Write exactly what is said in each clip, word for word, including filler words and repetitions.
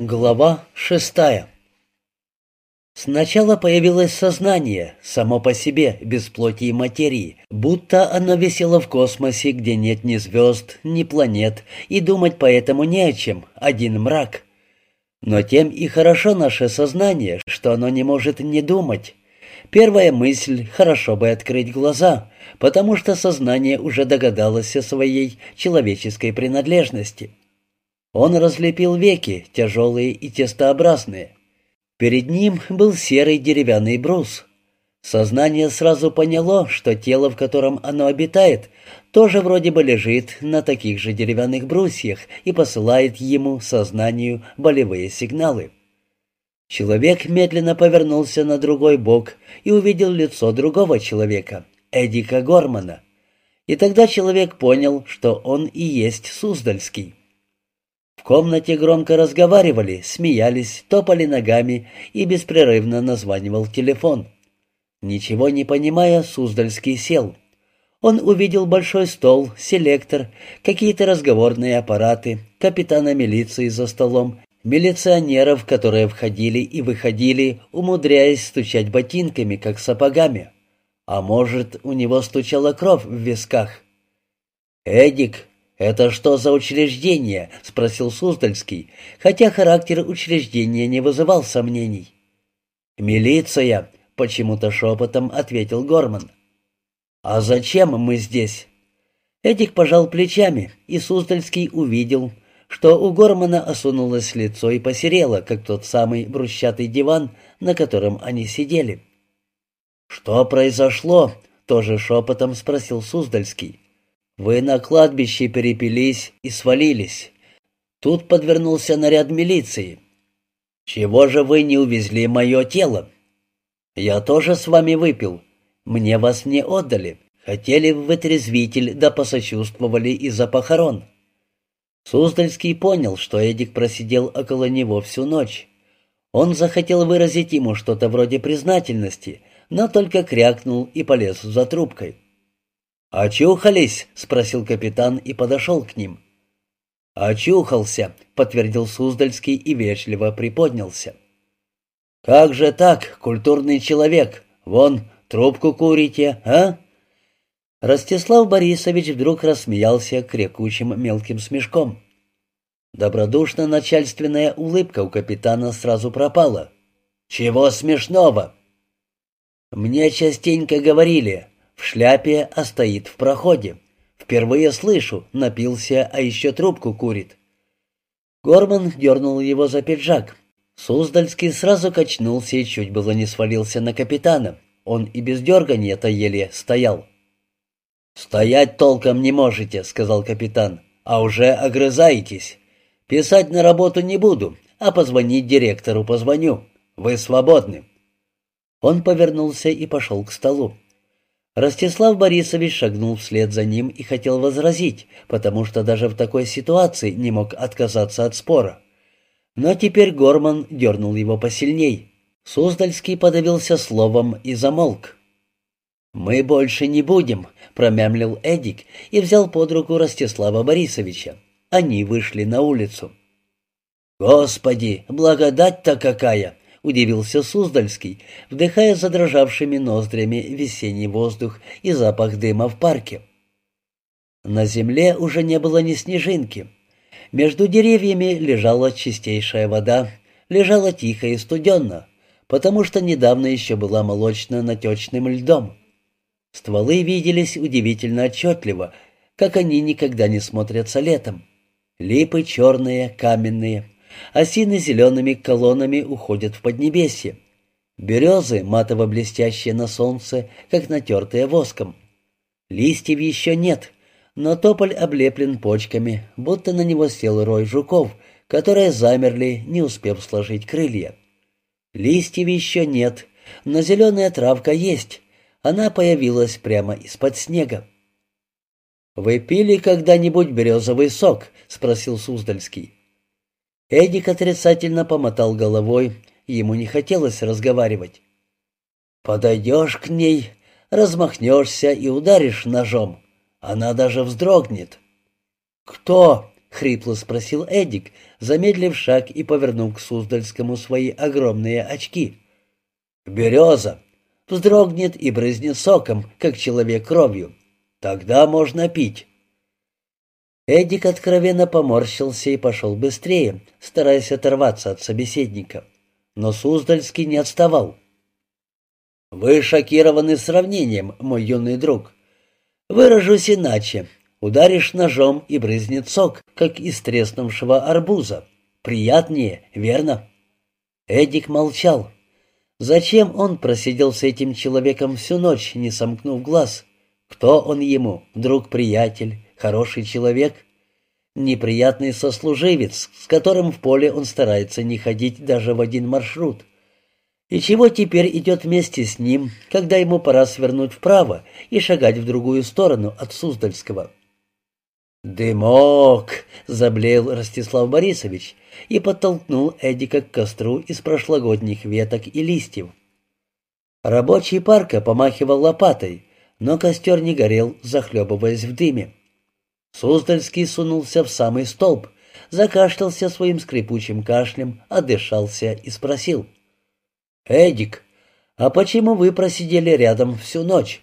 Глава шестая. Сначала появилось сознание, само по себе, без плоти и материи, будто оно висело в космосе, где нет ни звезд, ни планет, и думать поэтому не о чем, один мрак. Но тем и хорошо наше сознание, что оно не может не думать. Первая мысль — хорошо бы открыть глаза, потому что сознание уже догадалось о своей человеческой принадлежности. Он разлепил веки, тяжелые и тестообразные. Перед ним был серый деревянный брус. Сознание сразу поняло, что тело, в котором оно обитает, тоже вроде бы лежит на таких же деревянных брусьях и посылает ему, сознанию, болевые сигналы. Человек медленно повернулся на другой бок и увидел лицо другого человека, Эдика Гормана. И тогда человек понял, что он и есть Суздальский. В комнате громко разговаривали, смеялись, топали ногами и беспрерывно названивал телефон. Ничего не понимая, Суздальский сел. Он увидел большой стол, селектор, какие-то разговорные аппараты, капитана милиции за столом, милиционеров, которые входили и выходили, умудряясь стучать ботинками, как сапогами. А может, у него стучала кровь в висках. «Эдик, это что за учреждение?» — спросил Суздальский, хотя характер учреждения не вызывал сомнений. «Милиция», — почему-то шепотом ответил Горман. «А зачем мы здесь?» Эдик пожал плечами, и Суздальский увидел, что у Гормана осунулось лицо и посерело, как тот самый брусчатый диван, на котором они сидели. «Что произошло?» — тоже шепотом спросил Суздальский. «Вы на кладбище перепились и свалились. Тут подвернулся наряд милиции. Чего же вы не увезли мое тело? Я тоже с вами выпил. Мне вас не отдали. Хотели в вытрезвитель, да посочувствовали из-за похорон». Суздальский понял, что Эдик просидел около него всю ночь. Он захотел выразить ему что-то вроде признательности, но только крякнул и полез за трубкой. «Очухались?» — спросил капитан и подошел к ним. «Очухался», — подтвердил Суздальский и вежливо приподнялся. «Как же так, культурный человек? Вон, трубку курите, а?» Ростислав Борисович вдруг рассмеялся крякучим мелким смешком. Добродушно-начальственная улыбка у капитана сразу пропала. «Чего смешного?» «Мне частенько говорили, в шляпе, а стоит в проходе. Впервые слышу, напился, а еще трубку курит». Горман дернул его за пиджак. Суздальский сразу качнулся и чуть было не свалился на капитана. Он и без дергания-то еле стоял. «Стоять толком не можете», — сказал капитан, — «а уже огрызаетесь. Писать на работу не буду, а позвонить директору позвоню. Вы свободны». Он повернулся и пошел к столу. Ростислав Борисович шагнул вслед за ним и хотел возразить, потому что даже в такой ситуации не мог отказаться от спора. Но теперь Горман дернул его посильней. Суздальский подавился словом и замолк. «Мы больше не будем», — промямлил Эдик и взял под руку Ростислава Борисовича. Они вышли на улицу. «Господи, благодать-то какая!» — удивился Суздальский, вдыхая задрожавшими ноздрями весенний воздух и запах дыма в парке. На земле уже не было ни снежинки. Между деревьями лежала чистейшая вода, лежала тихо и студенно, потому что недавно еще была молочно-натечным льдом. Стволы виделись удивительно отчетливо, как они никогда не смотрятся летом. Липы черные, каменные, осины зелеными колоннами уходят в поднебесье. Березы, матово-блестящие на солнце, как натертые воском. Листьев еще нет, но тополь облеплен почками, будто на него сел рой жуков, которые замерли, не успев сложить крылья. Листьев еще нет, но зеленая травка есть. Она появилась прямо из-под снега. «Вы пили когда-нибудь березовый сок?» — спросил Суздальский. Эдик отрицательно помотал головой, ему не хотелось разговаривать. «Подойдешь к ней, размахнешься и ударишь ножом. Она даже вздрогнет». «Кто?» — хрипло спросил Эдик, замедлив шаг и повернув к Суздальскому свои огромные очки. «Береза. Вздрогнет и брызнет соком, как человек кровью. Тогда можно пить». Эдик откровенно поморщился и пошел быстрее, стараясь оторваться от собеседника. Но Суздальский не отставал. «Вы шокированы сравнением, мой юный друг. Выражусь иначе. Ударишь ножом и брызнет сок, как из треснувшего арбуза. Приятнее, верно?» Эдик молчал. Зачем он просидел с этим человеком всю ночь, не сомкнув глаз? Кто он ему? Друг-приятель? Хороший человек? Неприятный сослуживец, с которым в поле он старается не ходить даже в один маршрут? И чего теперь идет вместе с ним, когда ему пора свернуть вправо и шагать в другую сторону от Суздальского? «Дымок!» — заблеял Ростислав Борисович и подтолкнул Эдика к костру из прошлогодних веток и листьев. Рабочий парка помахивал лопатой, но костер не горел, захлебываясь в дыме. Суздальский сунулся в самый столб, закашлялся своим скрипучим кашлем, отдышался и спросил. «Эдик, а почему вы просидели рядом всю ночь?»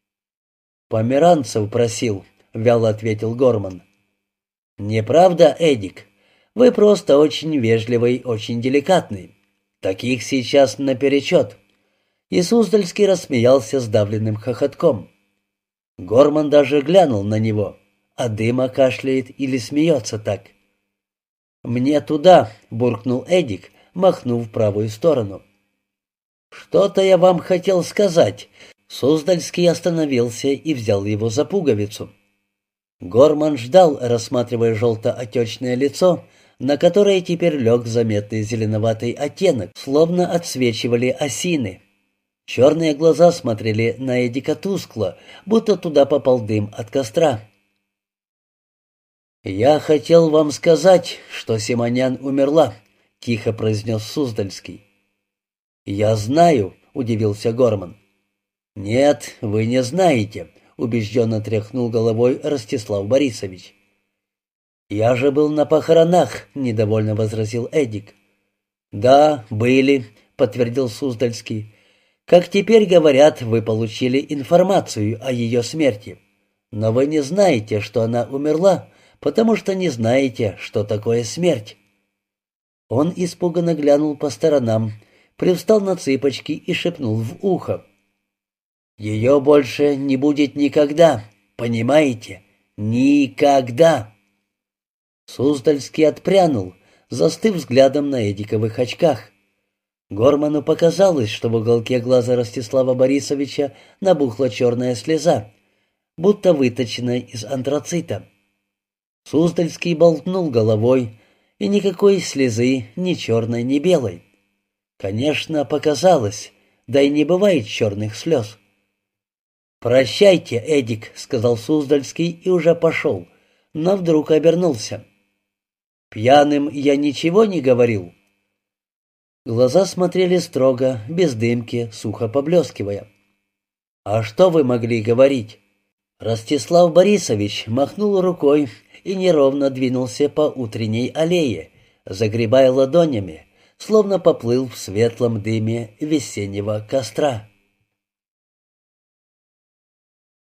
«Померанцев просил», — вяло ответил Горман. «Неправда, Эдик? Вы просто очень вежливый, очень деликатный. Таких сейчас наперечет». И Суздальский рассмеялся сдавленным хохотком. Горман даже глянул на него, а дыма кашляет или смеется так. «Мне туда», — буркнул Эдик, махнув в правую сторону. «Что-то я вам хотел сказать». Суздальский остановился и взял его за пуговицу. Горман ждал, рассматривая желто-отечное лицо, на которое теперь лег заметный зеленоватый оттенок, словно отсвечивали осины. Черные глаза смотрели на Эдика тускло, будто туда попал дым от костра. «Я хотел вам сказать, что Симонян умерла», — тихо произнес Суздальский. «Я знаю», — удивился Горман. «Нет, вы не знаете», — убежденно тряхнул головой Ростислав Борисович. «Я же был на похоронах», — недовольно возразил Эдик. «Да, были», — подтвердил Суздальский. «Как теперь говорят, вы получили информацию о ее смерти. Но вы не знаете, что она умерла, потому что не знаете, что такое смерть». Он испуганно глянул по сторонам, привстал на цыпочки и шепнул в ухо. «Ее больше не будет никогда, понимаете? Никогда!» Суздальский отпрянул, застыв взглядом на эдиковых очках. Горману показалось, что в уголке глаза Ростислава Борисовича набухла черная слеза, будто выточенная из антрацита. Суздальский болтнул головой, и никакой слезы, ни черной, ни белой. Конечно, показалось, да и не бывает черных слез. «Прощайте, Эдик», — сказал Суздальский и уже пошел, но вдруг обернулся. «Пьяным я ничего не говорил». Глаза смотрели строго, без дымки, сухо поблескивая. «А что вы могли говорить?» Ростислав Борисович махнул рукой и неровно двинулся по утренней аллее, загребая ладонями, словно поплыл в светлом дыме весеннего костра.